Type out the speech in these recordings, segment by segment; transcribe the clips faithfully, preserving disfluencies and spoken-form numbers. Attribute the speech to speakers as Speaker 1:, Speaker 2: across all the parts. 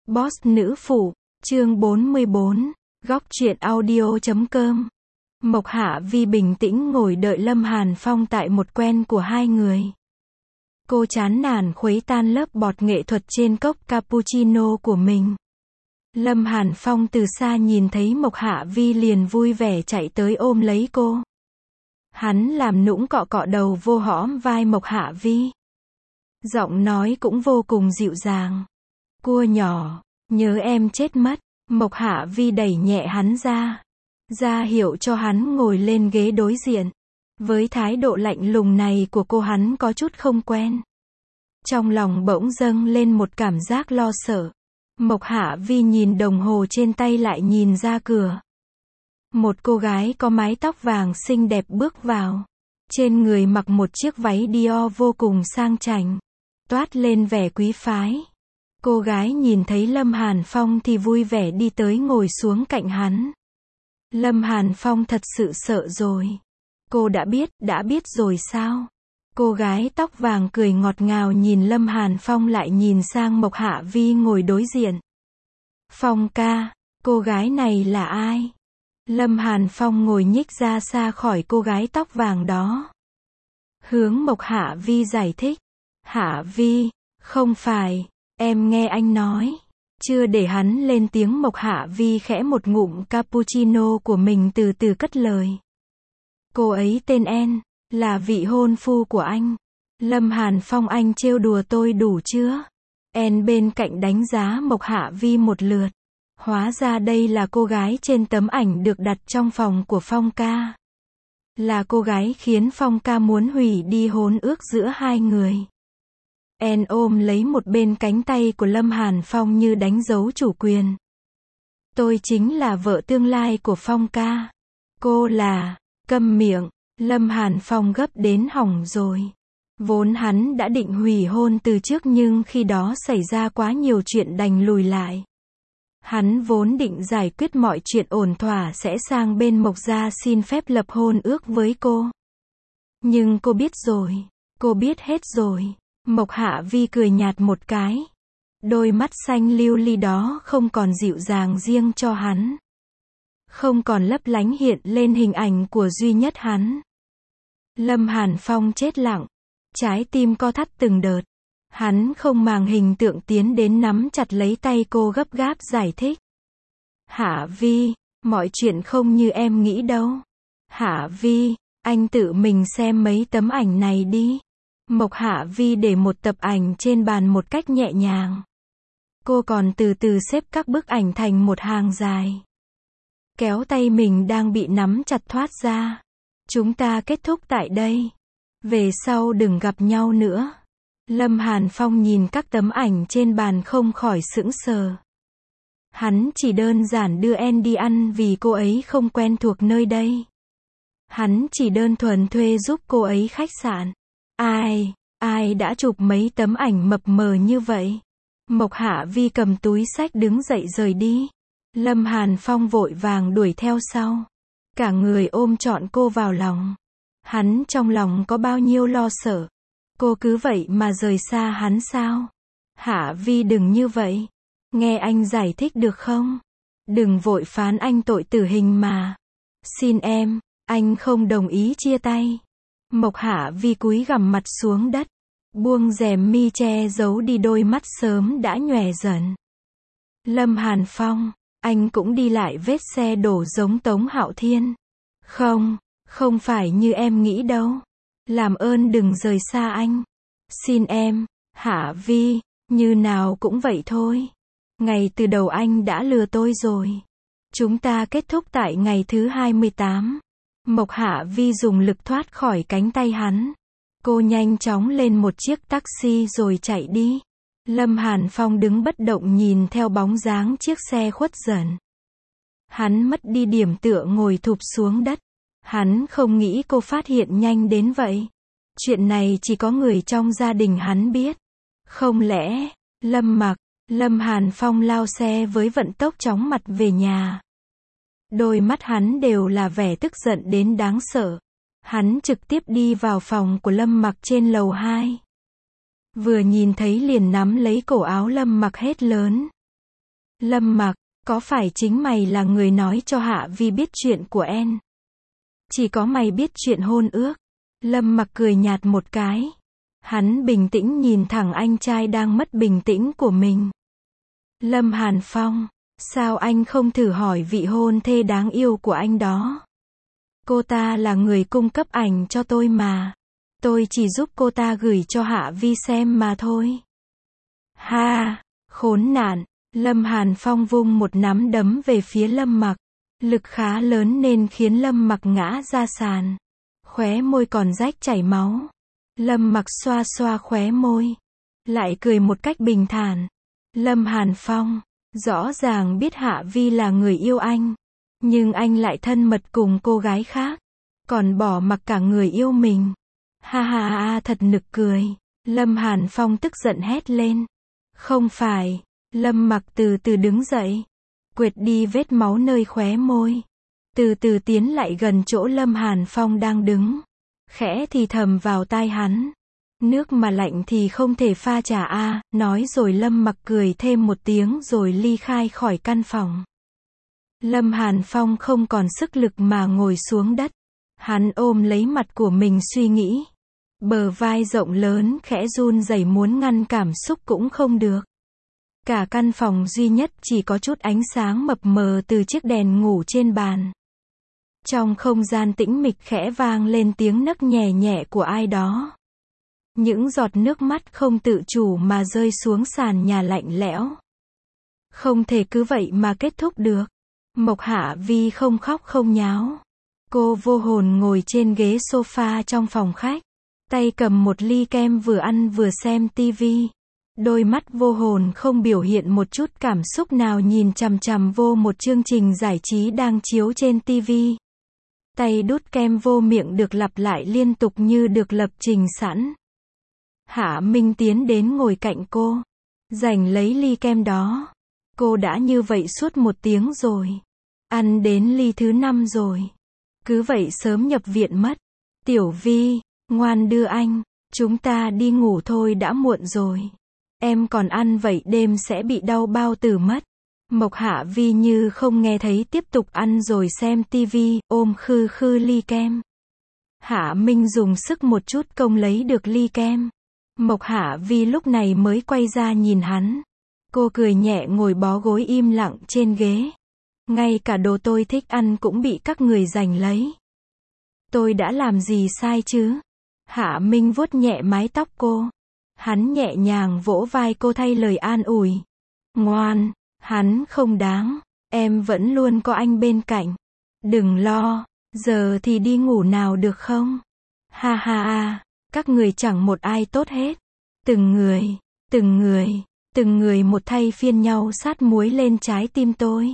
Speaker 1: Boss nữ phụ, chương bốn mươi bốn, góc truyện audio chấm com. Mộc Hạ Vi bình tĩnh ngồi đợi Lâm Hàn Phong tại một quen của hai người. Cô chán nản khuấy tan lớp bọt nghệ thuật trên cốc cappuccino của mình. Lâm Hàn Phong từ xa nhìn thấy Mộc Hạ Vi liền vui vẻ chạy tới ôm lấy cô. Hắn làm nũng cọ cọ đầu vô hõm vai Mộc Hạ Vi. Giọng nói cũng vô cùng dịu dàng. Cua nhỏ, nhớ em chết mất. Mộc Hạ Vi đẩy nhẹ hắn ra. Ra hiệu cho hắn ngồi lên ghế đối diện. Với thái độ lạnh lùng này của cô hắn có chút không quen. Trong lòng bỗng dâng lên một cảm giác lo sợ. Mộc Hạ Vi nhìn đồng hồ trên tay lại nhìn ra cửa. Một cô gái có mái tóc vàng xinh đẹp bước vào. Trên người mặc một chiếc váy Dior vô cùng sang chảnh. Toát lên vẻ quý phái. Cô gái nhìn thấy Lâm Hàn Phong thì vui vẻ đi tới ngồi xuống cạnh hắn. Lâm Hàn Phong thật sự sợ rồi. Cô đã biết, đã biết rồi sao? Cô gái tóc vàng cười ngọt ngào nhìn Lâm Hàn Phong lại nhìn sang Mộc Hạ Vi ngồi đối diện. Phong ca, cô gái này là ai? Lâm Hàn Phong ngồi nhích ra xa khỏi cô gái tóc vàng đó. Hướng Mộc Hạ Vi giải thích. Hạ Vi, không phải, em nghe anh nói. Chưa để hắn lên tiếng Mộc Hạ Vi khẽ một ngụm cappuccino của mình từ từ cất lời. Cô ấy tên En, là vị hôn phu của anh. Lâm Hàn Phong, anh trêu đùa tôi đủ chưa? En bên cạnh đánh giá Mộc Hạ Vi một lượt. Hóa ra đây là cô gái trên tấm ảnh được đặt trong phòng của Phong ca. Là cô gái khiến Phong ca muốn hủy đi hôn ước giữa hai người. En ôm lấy một bên cánh tay của Lâm Hàn Phong như đánh dấu chủ quyền. Tôi chính là vợ tương lai của Phong ca. Cô là, câm miệng, Lâm Hàn Phong gấp đến hỏng rồi. Vốn hắn đã định hủy hôn từ trước nhưng khi đó xảy ra quá nhiều chuyện đành lùi lại. Hắn vốn định giải quyết mọi chuyện ổn thỏa sẽ sang bên Mộc gia xin phép lập hôn ước với cô. Nhưng cô biết rồi, cô biết hết rồi. Mộc Hạ Vi cười nhạt một cái. Đôi mắt xanh lưu ly đó không còn dịu dàng riêng cho hắn. Không còn lấp lánh hiện lên hình ảnh của duy nhất hắn. Lâm Hàn Phong chết lặng. Trái tim co thắt từng đợt. Hắn không màng hình tượng tiến đến nắm chặt lấy tay cô gấp gáp giải thích. Hạ Vi, mọi chuyện không như em nghĩ đâu. Hạ Vi, anh tự mình xem mấy tấm ảnh này đi. Mộc Hạ Vi để một tập ảnh trên bàn một cách nhẹ nhàng. Cô còn từ từ xếp các bức ảnh thành một hàng dài. Kéo tay mình đang bị nắm chặt thoát ra. Chúng ta kết thúc tại đây. Về sau đừng gặp nhau nữa. Lâm Hàn Phong nhìn các tấm ảnh trên bàn không khỏi sững sờ. Hắn chỉ đơn giản đưa En đi ăn vì cô ấy không quen thuộc nơi đây. Hắn chỉ đơn thuần thuê giúp cô ấy khách sạn. Ai, ai đã chụp mấy tấm ảnh mập mờ như vậy? Mộc Hạ Vi cầm túi xách đứng dậy rời đi. Lâm Hàn Phong vội vàng đuổi theo sau. Cả người ôm trọn cô vào lòng. Hắn trong lòng có bao nhiêu lo sợ. Cô cứ vậy mà rời xa hắn sao? Hạ Vi đừng như vậy. Nghe anh giải thích được không? Đừng vội phán anh tội tử hình mà. Xin em, anh không đồng ý chia tay. Mộc Hạ Vi cúi gằm mặt xuống đất. Buông rèm mi che giấu đi đôi mắt sớm đã nhòe dần. Lâm Hàn Phong, anh cũng đi lại vết xe đổ giống Tống Hạo Thiên. Không, không phải như em nghĩ đâu. Làm ơn đừng rời xa anh. Xin em, Hạ Vi, như nào cũng vậy thôi. Ngày từ đầu anh đã lừa tôi rồi. Chúng ta kết thúc tại ngày thứ hai mươi tám. Mộc Hạ Vi dùng lực thoát khỏi cánh tay hắn. Cô nhanh chóng lên một chiếc taxi rồi chạy đi. Lâm Hàn Phong đứng bất động nhìn theo bóng dáng chiếc xe khuất dần. Hắn mất đi điểm tựa ngồi thụp xuống đất. Hắn không nghĩ cô phát hiện nhanh đến vậy. Chuyện này chỉ có người trong gia đình hắn biết. Không lẽ, Lâm Mặc, Lâm Hàn Phong lao xe với vận tốc chóng mặt về nhà. Đôi mắt hắn đều là vẻ tức giận đến đáng sợ. Hắn trực tiếp đi vào phòng của Lâm Mặc trên lầu hai. Vừa nhìn thấy liền nắm lấy cổ áo Lâm Mặc hét lớn. Lâm Mặc, có phải chính mày là người nói cho Hạ Vi biết chuyện của En? Chỉ có mày biết chuyện hôn ước. Lâm Mặc cười nhạt một cái. Hắn bình tĩnh nhìn thẳng anh trai đang mất bình tĩnh của mình. Lâm Hàn Phong, sao anh không thử hỏi vị hôn thê đáng yêu của anh đó? Cô ta là người cung cấp ảnh cho tôi mà. Tôi chỉ giúp cô ta gửi cho Hạ Vi xem mà thôi. Ha, khốn nạn. Lâm Hàn Phong vung một nắm đấm về phía Lâm Mặc. Lực khá lớn nên khiến Lâm Mặc ngã ra sàn. Khóe môi còn rách chảy máu. Lâm Mặc xoa xoa khóe môi. Lại cười một cách bình thản. Lâm Hàn Phong, rõ ràng biết Hạ Vi là người yêu anh. Nhưng anh lại thân mật cùng cô gái khác. Còn bỏ mặc cả người yêu mình. Ha ha ha, thật nực cười. Lâm Hàn Phong tức giận hét lên. Không phải. Lâm Mặc từ từ đứng dậy. Quệt đi vết máu nơi khóe môi. Từ từ tiến lại gần chỗ Lâm Hàn Phong đang đứng. Khẽ thì thầm vào tai hắn. Nước mà lạnh thì không thể pha trà a, nói rồi Lâm Mặc cười thêm một tiếng rồi ly khai khỏi căn phòng. Lâm Hàn Phong không còn sức lực mà ngồi xuống đất. Hắn ôm lấy mặt của mình suy nghĩ. Bờ vai rộng lớn khẽ run rẩy muốn ngăn cảm xúc cũng không được. Cả căn phòng duy nhất chỉ có chút ánh sáng mập mờ từ chiếc đèn ngủ trên bàn. Trong không gian tĩnh mịch khẽ vang lên tiếng nấc nhẹ nhẹ của ai đó. Những giọt nước mắt không tự chủ mà rơi xuống sàn nhà lạnh lẽo. Không thể cứ vậy mà kết thúc được. Mộc Hạ Vi không khóc không nháo. Cô vô hồn ngồi trên ghế sofa trong phòng khách. Tay cầm một ly kem vừa ăn vừa xem tivi. Đôi mắt vô hồn không biểu hiện một chút cảm xúc nào nhìn chằm chằm vô một chương trình giải trí đang chiếu trên tivi. Tay đút kem vô miệng được lặp lại liên tục như được lập trình sẵn. Hạ Minh tiến đến ngồi cạnh cô. Giành lấy ly kem đó. Cô đã như vậy suốt một tiếng rồi. Ăn đến ly thứ năm rồi. Cứ vậy sớm nhập viện mất. Tiểu Vi, ngoan đưa anh. Chúng ta đi ngủ thôi đã muộn rồi. Em còn ăn vậy đêm sẽ bị đau bao tử mất. Mộc Hạ Vi như không nghe thấy tiếp tục ăn rồi xem tivi, ôm khư khư ly kem. Hạ Minh dùng sức một chút công lấy được ly kem. Mộc Hạ Vi lúc này mới quay ra nhìn hắn. Cô cười nhẹ ngồi bó gối im lặng trên ghế. Ngay cả đồ tôi thích ăn cũng bị các người giành lấy. Tôi đã làm gì sai chứ? Hạ Minh vuốt nhẹ mái tóc cô. Hắn nhẹ nhàng vỗ vai cô thay lời an ủi. Ngoan, hắn không đáng. Em vẫn luôn có anh bên cạnh. Đừng lo, giờ thì đi ngủ nào được không? Ha ha ha, các người chẳng một ai tốt hết. Từng người, từng người, từng người một thay phiên nhau sát muối lên trái tim tôi.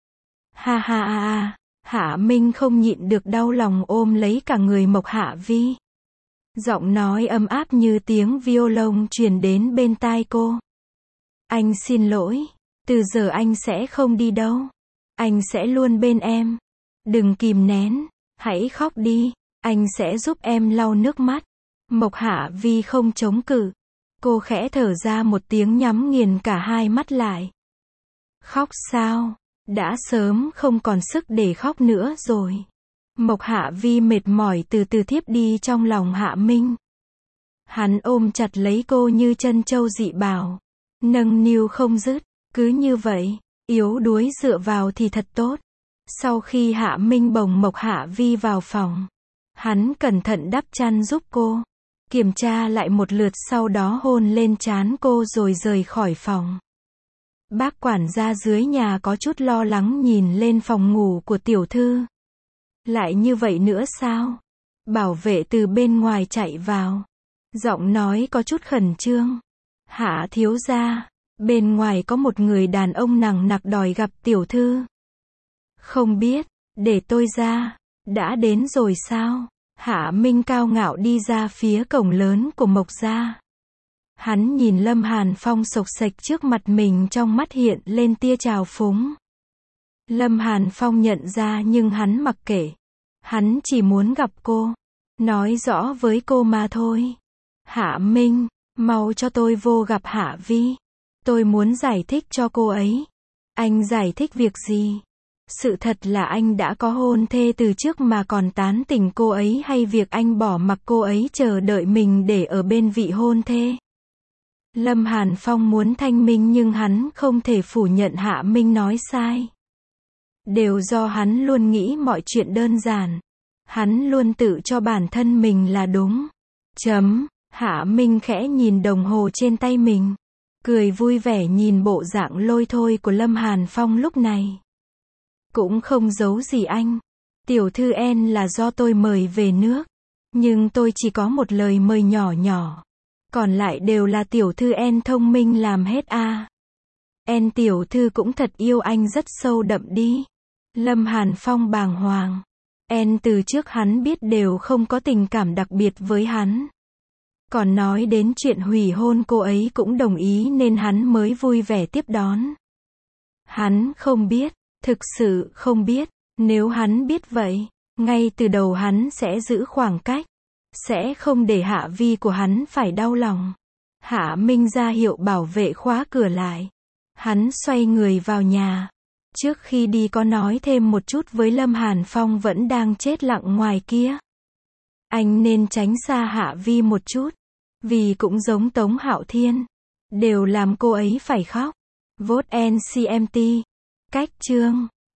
Speaker 1: Ha ha ha ha, Hạ Minh không nhịn được đau lòng ôm lấy cả người Mộc Hạ Vi. Giọng nói ấm áp như tiếng violon truyền đến bên tai cô. Anh xin lỗi, từ giờ anh sẽ không đi đâu. Anh sẽ luôn bên em. Đừng kìm nén, hãy khóc đi, anh sẽ giúp em lau nước mắt. Mộc Hạ Vi không chống cự. Cô khẽ thở ra một tiếng nhắm nghiền cả hai mắt lại. Khóc sao? Đã sớm không còn sức để khóc nữa rồi. Mộc Hạ Vi mệt mỏi từ từ thiếp đi trong lòng Hạ Minh. Hắn ôm chặt lấy cô như chân trâu dị bảo. Nâng niu không dứt. Cứ như vậy, yếu đuối dựa vào thì thật tốt. Sau khi Hạ Minh bồng Mộc Hạ Vi vào phòng, hắn cẩn thận đắp chăn giúp cô. Kiểm tra lại một lượt sau đó hôn lên trán cô rồi rời khỏi phòng. Bác quản gia dưới nhà có chút lo lắng nhìn lên phòng ngủ của tiểu thư. Lại như vậy nữa sao? Bảo vệ từ bên ngoài chạy vào. Giọng nói có chút khẩn trương. Hạ thiếu gia, bên ngoài có một người đàn ông nằng nặc đòi gặp tiểu thư. Không biết, để tôi ra. Đã đến rồi sao? Hạ Minh cao ngạo đi ra phía cổng lớn của Mộc gia. Hắn nhìn Lâm Hàn Phong xộc xệch trước mặt mình trong mắt hiện lên tia trào phúng. Lâm Hàn Phong nhận ra nhưng hắn mặc kệ. Hắn chỉ muốn gặp cô. Nói rõ với cô mà thôi. Hạ Minh, mau cho tôi vô gặp Hạ Vi. Tôi muốn giải thích cho cô ấy. Anh giải thích việc gì? Sự thật là anh đã có hôn thê từ trước mà còn tán tỉnh cô ấy, hay việc anh bỏ mặc cô ấy chờ đợi mình để ở bên vị hôn thê? Lâm Hàn Phong muốn thanh minh nhưng hắn không thể phủ nhận Hạ Minh nói sai. Đều do hắn luôn nghĩ mọi chuyện đơn giản. Hắn luôn tự cho bản thân mình là đúng. Chấm. Hạ Minh khẽ nhìn đồng hồ trên tay mình. Cười vui vẻ nhìn bộ dạng lôi thôi của Lâm Hàn Phong lúc này. Cũng không giấu gì anh. Tiểu thư En là do tôi mời về nước. Nhưng tôi chỉ có một lời mời nhỏ nhỏ. Còn lại đều là tiểu thư En thông minh làm hết à. En tiểu thư cũng thật yêu anh rất sâu đậm đi. Lâm Hàn Phong bàng hoàng. En từ trước hắn biết đều không có tình cảm đặc biệt với hắn. Còn nói đến chuyện hủy hôn cô ấy cũng đồng ý nên hắn mới vui vẻ tiếp đón. Hắn không biết, thực sự không biết, nếu hắn biết vậy, ngay từ đầu hắn sẽ giữ khoảng cách, sẽ không để Hạ Vi của hắn phải đau lòng. Hạ Minh ra hiệu bảo vệ khóa cửa lại. Hắn xoay người vào nhà. Trước khi đi có nói thêm một chút với Lâm Hàn Phong vẫn đang chết lặng ngoài kia. Anh nên tránh xa Hạ Vi một chút. Vì cũng giống Tống Hạo Thiên. Đều làm cô ấy phải khóc. Vote en xê em tê. Cách chương